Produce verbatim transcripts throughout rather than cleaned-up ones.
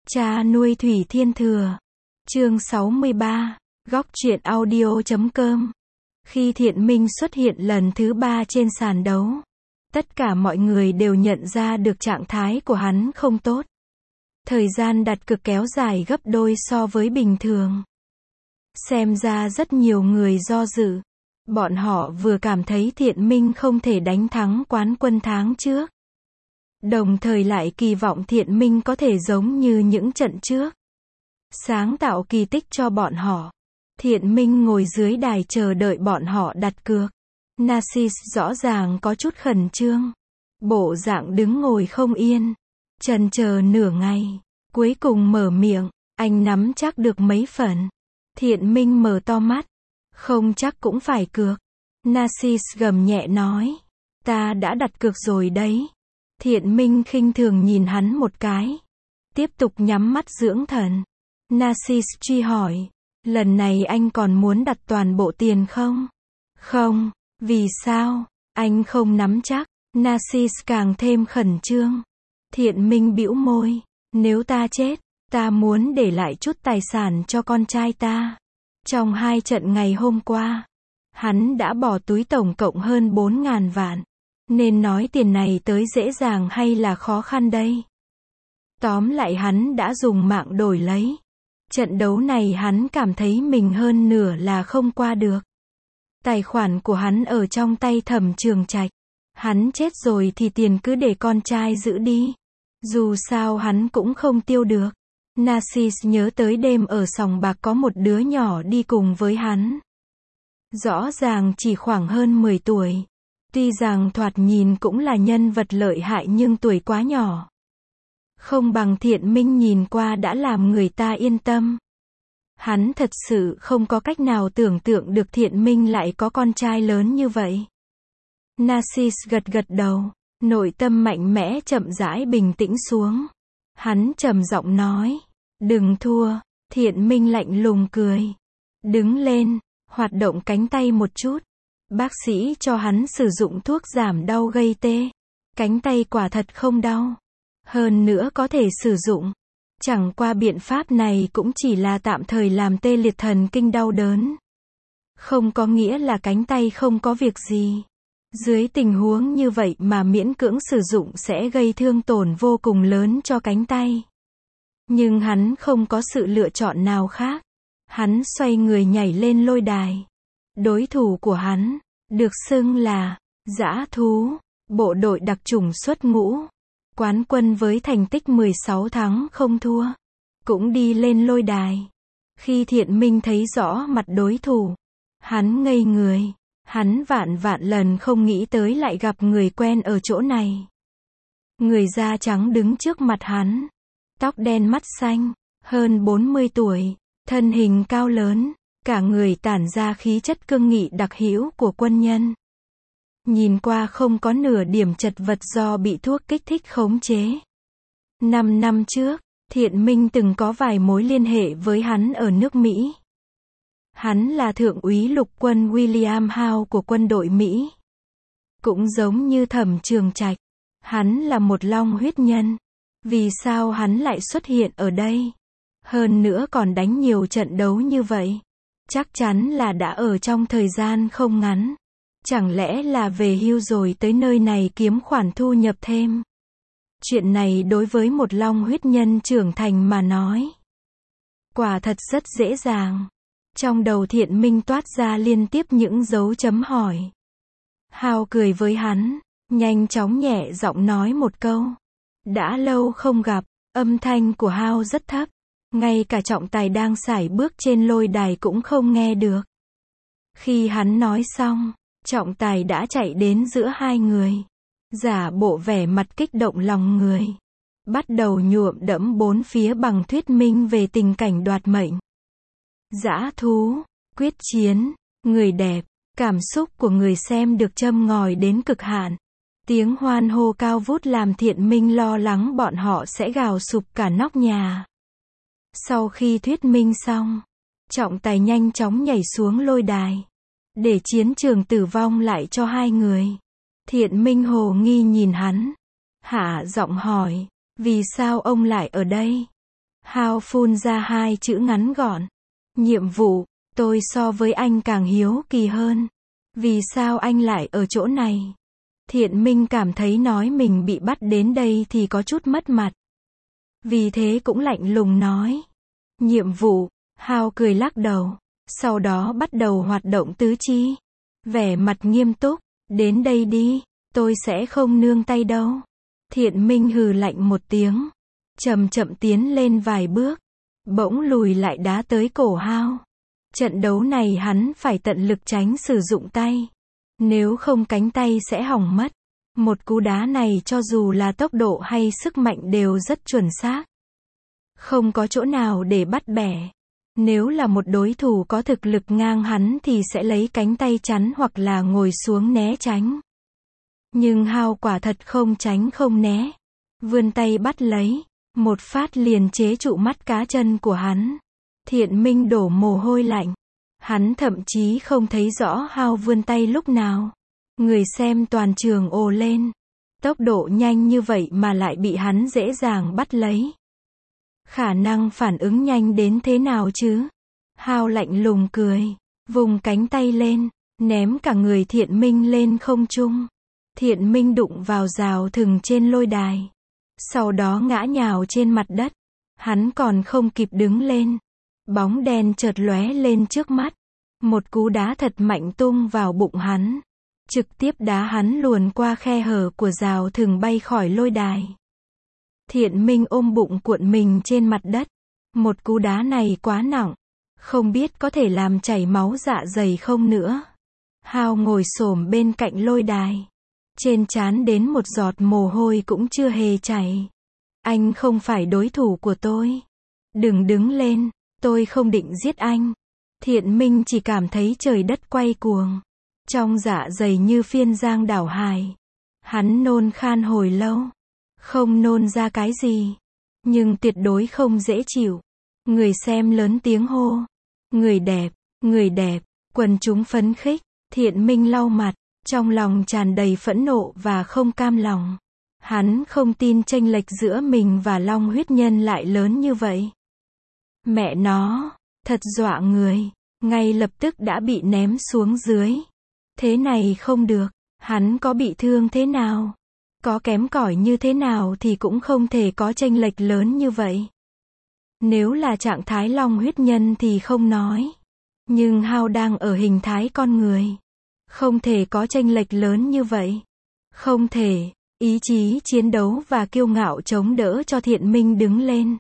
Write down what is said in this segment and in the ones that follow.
Cha nuôi Thủy Thiên Thừa. Chương sáu mươi ba, góc truyện audio chấm com. Khi Thiện Minh xuất hiện lần thứ ba trên sàn đấu, tất cả mọi người đều nhận ra được trạng thái của hắn không tốt. Thời gian đặt cược kéo dài gấp đôi so với bình thường. Xem ra rất nhiều người do dự. Bọn họ vừa cảm thấy Thiện Minh không thể đánh thắng quán quân tháng trước, đồng thời lại kỳ vọng Thiện Minh có thể giống như những trận trước, sáng tạo kỳ tích cho bọn họ. Thiện Minh ngồi dưới đài chờ đợi bọn họ đặt cược. Narcis rõ ràng có chút khẩn trương, bộ dạng đứng ngồi không yên, chần chờ nửa ngày, cuối cùng mở miệng, anh nắm chắc được mấy phần. Thiện Minh mở to mắt, không chắc cũng phải cược. Narcis gầm nhẹ nói, ta đã đặt cược rồi đấy. Thiện Minh khinh thường nhìn hắn một cái, tiếp tục nhắm mắt dưỡng thần. Narcis truy hỏi, lần này anh còn muốn đặt toàn bộ tiền không? Không. Vì sao? Anh không nắm chắc. Narcis càng thêm khẩn trương. Thiện Minh bĩu môi, nếu ta chết, ta muốn để lại chút tài sản cho con trai ta. Trong hai trận ngày hôm qua, hắn đã bỏ túi tổng cộng hơn bốn ngàn vạn. Nên nói tiền này tới dễ dàng hay là khó khăn đây? Tóm lại hắn đã dùng mạng đổi lấy. Trận đấu này hắn cảm thấy mình hơn nửa là không qua được. Tài khoản của hắn ở trong tay Thẩm Trường Trạch. Hắn chết rồi thì tiền cứ để con trai giữ đi. Dù sao hắn cũng không tiêu được. Narcis nhớ tới đêm ở sòng bạc có một đứa nhỏ đi cùng với hắn. Rõ ràng chỉ khoảng hơn mười tuổi. Tuy rằng thoạt nhìn cũng là nhân vật lợi hại nhưng tuổi quá nhỏ. Không bằng Thiện Minh nhìn qua đã làm người ta yên tâm. Hắn thật sự không có cách nào tưởng tượng được Thiện Minh lại có con trai lớn như vậy. Narcis gật gật đầu, nội tâm mạnh mẽ chậm rãi bình tĩnh xuống. Hắn trầm giọng nói, đừng thua. Thiện Minh lạnh lùng cười. Đứng lên, hoạt động cánh tay một chút. Bác sĩ cho hắn sử dụng thuốc giảm đau gây tê. Cánh tay quả thật không đau. Hơn nữa có thể sử dụng. Chẳng qua biện pháp này cũng chỉ là tạm thời làm tê liệt thần kinh đau đớn. Không có nghĩa là cánh tay không có việc gì. Dưới tình huống như vậy mà miễn cưỡng sử dụng sẽ gây thương tổn vô cùng lớn cho cánh tay. Nhưng hắn không có sự lựa chọn nào khác. Hắn xoay người nhảy lên lôi đài. Đối thủ của hắn, được xưng là dã thú, bộ đội đặc chủng xuất ngũ. Quán quân với thành tích mười sáu thắng không thua. Cũng đi lên lôi đài. Khi Thiện Minh thấy rõ mặt đối thủ, hắn ngây người. Hắn vạn vạn lần không nghĩ tới lại gặp người quen ở chỗ này. Người da trắng đứng trước mặt hắn. Tóc đen mắt xanh, hơn bốn mươi tuổi, thân hình cao lớn, cả người tản ra khí chất cương nghị đặc hữu của quân nhân. Nhìn qua không có nửa điểm chật vật do bị thuốc kích thích khống chế. Năm năm trước, Thiện Minh từng có vài mối liên hệ với hắn ở nước Mỹ. Hắn là thượng úy lục quân William Howe của quân đội Mỹ. Cũng giống như Thẩm Trường Trạch, hắn là một long huyết nhân. Vì sao hắn lại xuất hiện ở đây? Hơn nữa còn đánh nhiều trận đấu như vậy. Chắc chắn là đã ở trong thời gian không ngắn. Chẳng lẽ là về hưu rồi tới nơi này kiếm khoản thu nhập thêm? Chuyện này đối với một long huyết nhân trưởng thành mà nói, quả thật rất dễ dàng. Trong đầu Thiện Minh toát ra liên tiếp những dấu chấm hỏi. Hao cười với hắn, nhanh chóng nhẹ giọng nói một câu. Đã lâu không gặp. Âm thanh của Hao rất thấp. Ngay cả trọng tài đang sải bước trên lôi đài cũng không nghe được. Khi hắn nói xong, trọng tài đã chạy đến giữa hai người. Giả bộ vẻ mặt kích động lòng người. Bắt đầu nhuộm đẫm bốn phía bằng thuyết minh về tình cảnh đoạt mệnh. Dã thú, quyết chiến, người đẹp, cảm xúc của người xem được châm ngòi đến cực hạn. Tiếng hoan hô cao vút làm Thiện Minh lo lắng bọn họ sẽ gào sụp cả nóc nhà. Sau khi thuyết minh xong, trọng tài nhanh chóng nhảy xuống lôi đài. Để chiến trường tử vong lại cho hai người. Thiện Minh hồ nghi nhìn hắn. Hạ giọng hỏi, vì sao ông lại ở đây? Hao phun ra hai chữ ngắn gọn. Nhiệm vụ, tôi so với anh càng hiếu kỳ hơn. Vì sao anh lại ở chỗ này? Thiện Minh cảm thấy nói mình bị bắt đến đây thì có chút mất mặt. Vì thế cũng lạnh lùng nói. Nhiệm vụ, Hao cười lắc đầu. Sau đó bắt đầu hoạt động tứ chi. Vẻ mặt nghiêm túc, đến đây đi, tôi sẽ không nương tay đâu. Thiện Minh hừ lạnh một tiếng. Chậm chậm tiến lên vài bước. Bỗng lùi lại đá tới cổ Hao. Trận đấu này hắn phải tận lực tránh sử dụng tay. Nếu không cánh tay sẽ hỏng mất. Một cú đá này cho dù là tốc độ hay sức mạnh đều rất chuẩn xác. Không có chỗ nào để bắt bẻ. Nếu là một đối thủ có thực lực ngang hắn thì sẽ lấy cánh tay chắn hoặc là ngồi xuống né tránh. Nhưng Hao quả thật không tránh không né. Vươn tay bắt lấy. Một phát liền chế trụ mắt cá chân của hắn. Thiện Minh đổ mồ hôi lạnh. Hắn thậm chí không thấy rõ Hao vươn tay lúc nào. Người xem toàn trường ồ lên. Tốc độ nhanh như vậy mà lại bị hắn dễ dàng bắt lấy. Khả năng phản ứng nhanh đến thế nào chứ? Hao lạnh lùng cười. Vùng cánh tay lên. Ném cả người Thiện Minh lên không trung. Thiện Minh đụng vào rào thừng trên lôi đài. Sau đó ngã nhào trên mặt đất. Hắn còn không kịp đứng lên. Bóng đen chợt lóe lên trước mắt. Một cú đá thật mạnh tung vào bụng hắn. Trực tiếp đá hắn luồn qua khe hở của rào thừng bay khỏi lôi đài. Thiện Minh ôm bụng cuộn mình trên mặt đất. Một cú đá này quá nặng. Không biết có thể làm chảy máu dạ dày không nữa. Hao ngồi xổm bên cạnh lôi đài. Trên trán đến một giọt mồ hôi cũng chưa hề chảy. Anh không phải đối thủ của tôi. Đừng đứng lên, tôi không định giết anh. Thiện Minh chỉ cảm thấy trời đất quay cuồng. Trong dạ dày như phiên giang đảo hải. Hắn nôn khan hồi lâu. Không nôn ra cái gì. Nhưng tuyệt đối không dễ chịu. Người xem lớn tiếng hô. Người đẹp, người đẹp, quần chúng phấn khích. Thiện Minh lau mặt. Trong lòng tràn đầy phẫn nộ và không cam lòng. Hắn không tin chênh lệch giữa mình và Long Huyết Nhân lại lớn như vậy. Mẹ nó, thật dọa người. Ngay lập tức đã bị ném xuống dưới. Thế này không được. Hắn có bị thương thế nào? Có kém cỏi như thế nào thì cũng không thể có chênh lệch lớn như vậy. Nếu là trạng thái Long Huyết Nhân thì không nói. Nhưng Hao đang ở hình thái con người. Không thể có chênh lệch lớn như vậy. Không thể. Ý chí chiến đấu và kiêu ngạo chống đỡ cho Thiện Minh đứng lên.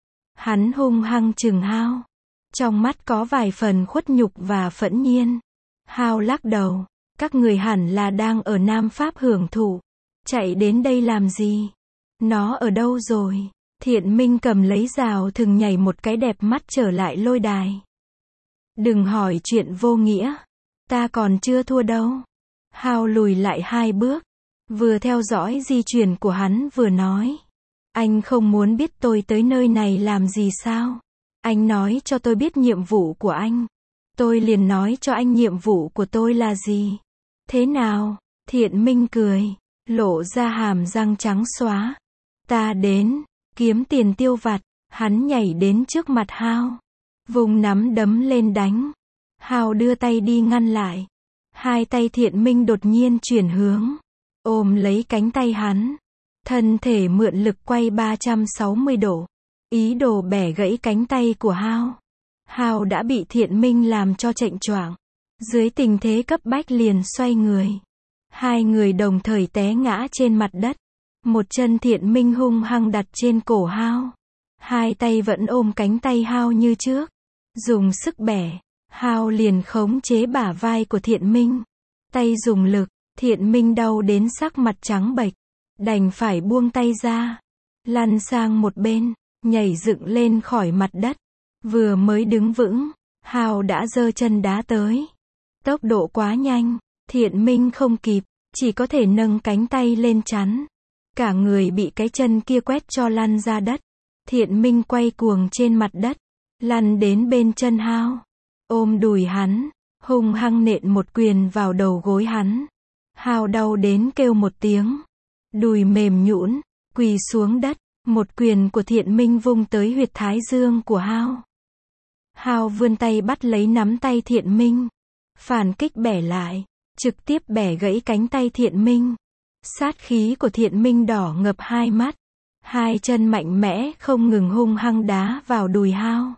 Hắn hung hăng chừng Hao. Trong mắt có vài phần khuất nhục và phẫn nhiên. Hao lắc đầu. Các người hẳn là đang ở Nam Pháp hưởng thụ. Chạy đến đây làm gì? Nó ở đâu rồi? Thiện Minh cầm lấy rào thừng nhảy một cái đẹp mắt trở lại lôi đài. Đừng hỏi chuyện vô nghĩa. Ta còn chưa thua đâu. Hao lùi lại hai bước. Vừa theo dõi di chuyển của hắn vừa nói. Anh không muốn biết tôi tới nơi này làm gì sao? Anh nói cho tôi biết nhiệm vụ của anh. Tôi liền nói cho anh nhiệm vụ của tôi là gì. Thế nào? Thiện Minh cười. Lộ ra hàm răng trắng xóa. Ta đến. Kiếm tiền tiêu vặt. Hắn nhảy đến trước mặt Hao. Vùng nắm đấm lên đánh. Hao đưa tay đi ngăn lại. Hai tay Thiện Minh đột nhiên chuyển hướng. Ôm lấy cánh tay hắn. Thân thể mượn lực quay ba trăm sáu mươi độ. Ý đồ bẻ gãy cánh tay của Hao. Hao đã bị Thiện Minh làm cho chệch choạng. Dưới tình thế cấp bách liền xoay người. Hai người đồng thời té ngã trên mặt đất. Một chân Thiện Minh hung hăng đặt trên cổ Hao. Hai tay vẫn ôm cánh tay Hao như trước. Dùng sức bẻ. Hao liền khống chế bả vai của Thiện Minh. Tay dùng lực. Thiện Minh đau đến sắc mặt trắng bệch. Đành phải buông tay ra. Lăn sang một bên. Nhảy dựng lên khỏi mặt đất. Vừa mới đứng vững. Hao đã giơ chân đá tới. Tốc độ quá nhanh. Thiện Minh không kịp. Chỉ có thể nâng cánh tay lên chắn. Cả người bị cái chân kia quét cho lăn ra đất. Thiện Minh quay cuồng trên mặt đất. Lăn đến bên chân Hao. Ôm đùi hắn. Hung hăng nện một quyền vào đầu gối hắn. Hao đau đến kêu một tiếng. Đùi mềm nhũn. Quỳ xuống đất. Một quyền của Thiện Minh vung tới huyệt thái dương của Hao. Hao vươn tay bắt lấy nắm tay Thiện Minh. Phản kích bẻ lại, trực tiếp bẻ gãy cánh tay Thiện Minh. Sát khí của Thiện Minh đỏ ngập hai mắt. Hai chân mạnh mẽ không ngừng hung hăng đá vào đùi Hao.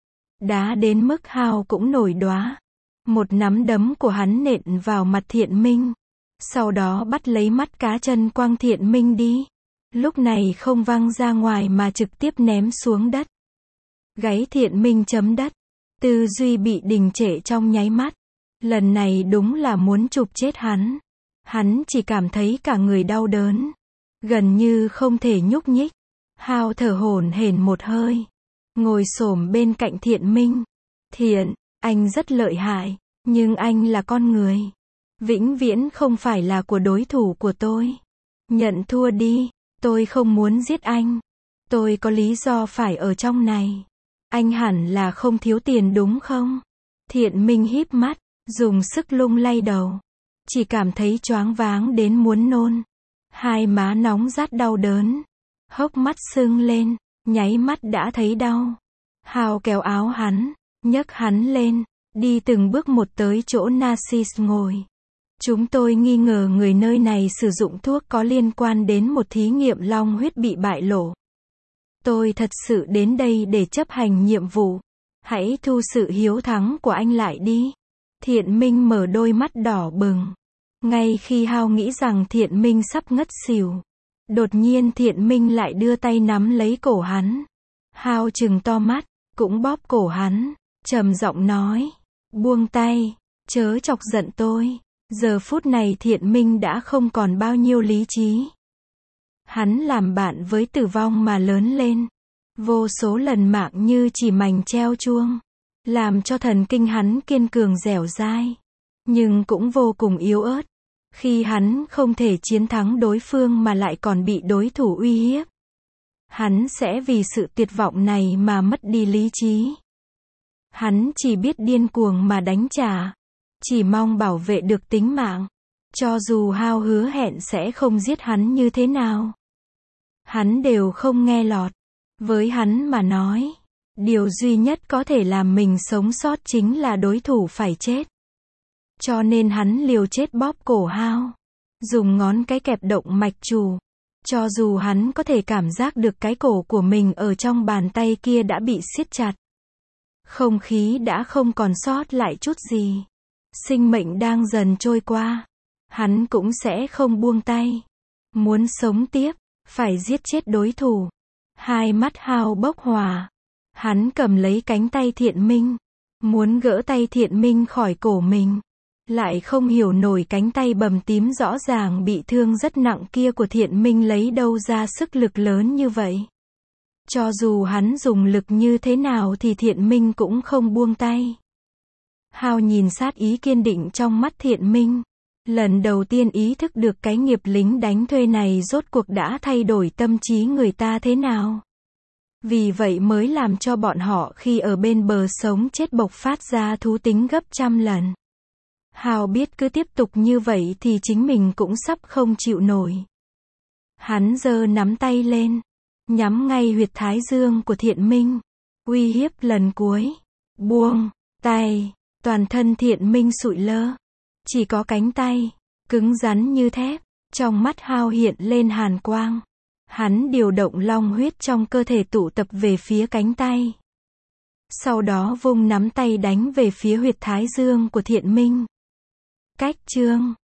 Đá đến mức Hao cũng nổi đoá. Một nắm đấm của hắn nện vào mặt Thiện Minh. Sau đó bắt lấy mắt cá chân quăng Thiện Minh đi. Lúc này không văng ra ngoài mà trực tiếp ném xuống đất. Gáy Thiện Minh chấm đất. Tư duy bị đình trệ trong nháy mắt. Lần này đúng là muốn chụp chết hắn. Hắn chỉ cảm thấy cả người đau đớn. Gần như không thể nhúc nhích. Hao thở hổn hển một hơi. Ngồi xổm bên cạnh Thiện Minh. Thiện, anh rất lợi hại. Nhưng anh là con người. Vĩnh viễn không phải là của đối thủ của tôi. Nhận thua đi. Tôi không muốn giết anh. Tôi có lý do phải ở trong này. Anh hẳn là không thiếu tiền đúng không? Thiện Minh híp mắt, dùng sức lung lay đầu. Chỉ cảm thấy choáng váng đến muốn nôn. Hai má nóng rát đau đớn. Hốc mắt sưng lên, nháy mắt đã thấy đau. Hao kéo áo hắn, nhấc hắn lên, đi từng bước một tới chỗ Narcisse ngồi. Chúng tôi nghi ngờ người nơi này sử dụng thuốc có liên quan đến một thí nghiệm long huyết bị bại lộ. Tôi thật sự đến đây để chấp hành nhiệm vụ. Hãy thu sự hiếu thắng của anh lại đi. Thiện Minh mở đôi mắt đỏ bừng. Ngay khi Hao nghĩ rằng Thiện Minh sắp ngất xỉu. Đột nhiên Thiện Minh lại đưa tay nắm lấy cổ hắn. Hao trừng to mắt, cũng bóp cổ hắn. Trầm giọng nói. Buông tay, chớ chọc giận tôi. Giờ phút này Thiện Minh đã không còn bao nhiêu lý trí. Hắn làm bạn với tử vong mà lớn lên. Vô số lần mạng như chỉ mảnh treo chuông. Làm cho thần kinh hắn kiên cường dẻo dai. Nhưng cũng vô cùng yếu ớt. Khi hắn không thể chiến thắng đối phương mà lại còn bị đối thủ uy hiếp. Hắn sẽ vì sự tuyệt vọng này mà mất đi lý trí. Hắn chỉ biết điên cuồng mà đánh trả. Chỉ mong bảo vệ được tính mạng. Cho dù Hao hứa hẹn sẽ không giết hắn như thế nào. Hắn đều không nghe lọt. Với hắn mà nói. Điều duy nhất có thể làm mình sống sót chính là đối thủ phải chết. Cho nên hắn liều chết bóp cổ Hao. Dùng ngón cái kẹp động mạch chủ. Cho dù hắn có thể cảm giác được cái cổ của mình ở trong bàn tay kia đã bị siết chặt. Không khí đã không còn sót lại chút gì. Sinh mệnh đang dần trôi qua. Hắn cũng sẽ không buông tay. Muốn sống tiếp, phải giết chết đối thủ. Hai mắt Hao bốc hỏa. Hắn cầm lấy cánh tay Thiện Minh. Muốn gỡ tay Thiện Minh khỏi cổ mình. Lại không hiểu nổi cánh tay bầm tím rõ ràng bị thương rất nặng kia của Thiện Minh lấy đâu ra sức lực lớn như vậy. Cho dù hắn dùng lực như thế nào thì Thiện Minh cũng không buông tay. Hao nhìn sát ý kiên định trong mắt Thiện Minh. Lần đầu tiên ý thức được cái nghiệp lính đánh thuê này rốt cuộc đã thay đổi tâm trí người ta thế nào. Vì vậy mới làm cho bọn họ khi ở bên bờ sống chết bộc phát ra thú tính gấp trăm lần. Hao biết cứ tiếp tục như vậy thì chính mình cũng sắp không chịu nổi. Hắn giơ nắm tay lên, nhắm ngay huyệt thái dương của Thiện Minh, uy hiếp lần cuối. Buông tay, toàn thân Thiện Minh sụi lơ, chỉ có cánh tay cứng rắn như thép. Trong mắt Hao hiện lên hàn quang. Hắn điều động long huyết trong cơ thể tụ tập về phía cánh tay. Sau đó vung nắm tay đánh về phía huyệt thái dương của Thiện Minh. Cách chương